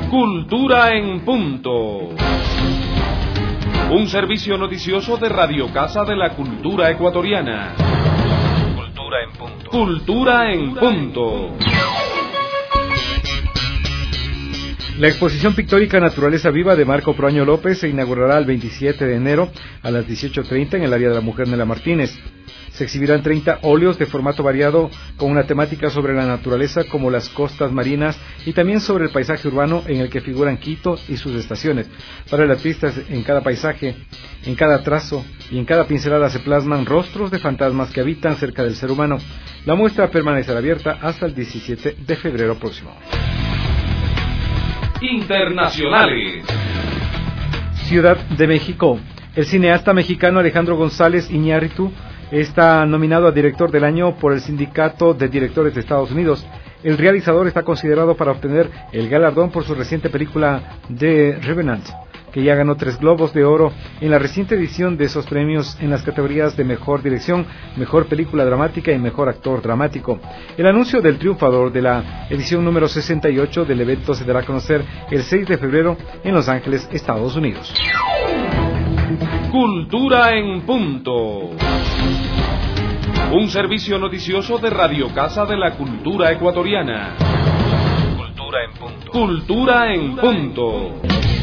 Cultura en Punto. Un servicio noticioso de Radio Casa de la Cultura Ecuatoriana. Cultura en Punto. Cultura en Punto. La exposición pictórica Naturaleza Viva de Marco Proaño López se inaugurará el 27 de enero a las 18:30 en el área de la mujer Nela Martínez. Se exhibirán 30 óleos de formato variado con una temática sobre la naturaleza como las costas marinas y también sobre el paisaje urbano en el que figuran Quito y sus estaciones. Para el artista, en cada paisaje, en cada trazo y en cada pincelada se plasman rostros de fantasmas que habitan cerca del ser humano. La muestra permanecerá abierta hasta el 17 de febrero próximo. Internacionales. Ciudad de México. El cineasta mexicano Alejandro González Iñárritu está nominado a Director del Año por el Sindicato de Directores de Estados Unidos. El realizador está considerado para obtener el galardón por su reciente película The Revenant, que ya ganó 3 Globos de Oro en la reciente edición de esos premios en las categorías de Mejor Dirección, Mejor Película Dramática y Mejor Actor Dramático. El anuncio del triunfador de la edición número 68 del evento se dará a conocer el 6 de febrero en Los Ángeles, Estados Unidos. Cultura en Punto. Un servicio noticioso de Radio Casa de la Cultura Ecuatoriana. Cultura en Punto. Cultura en Punto.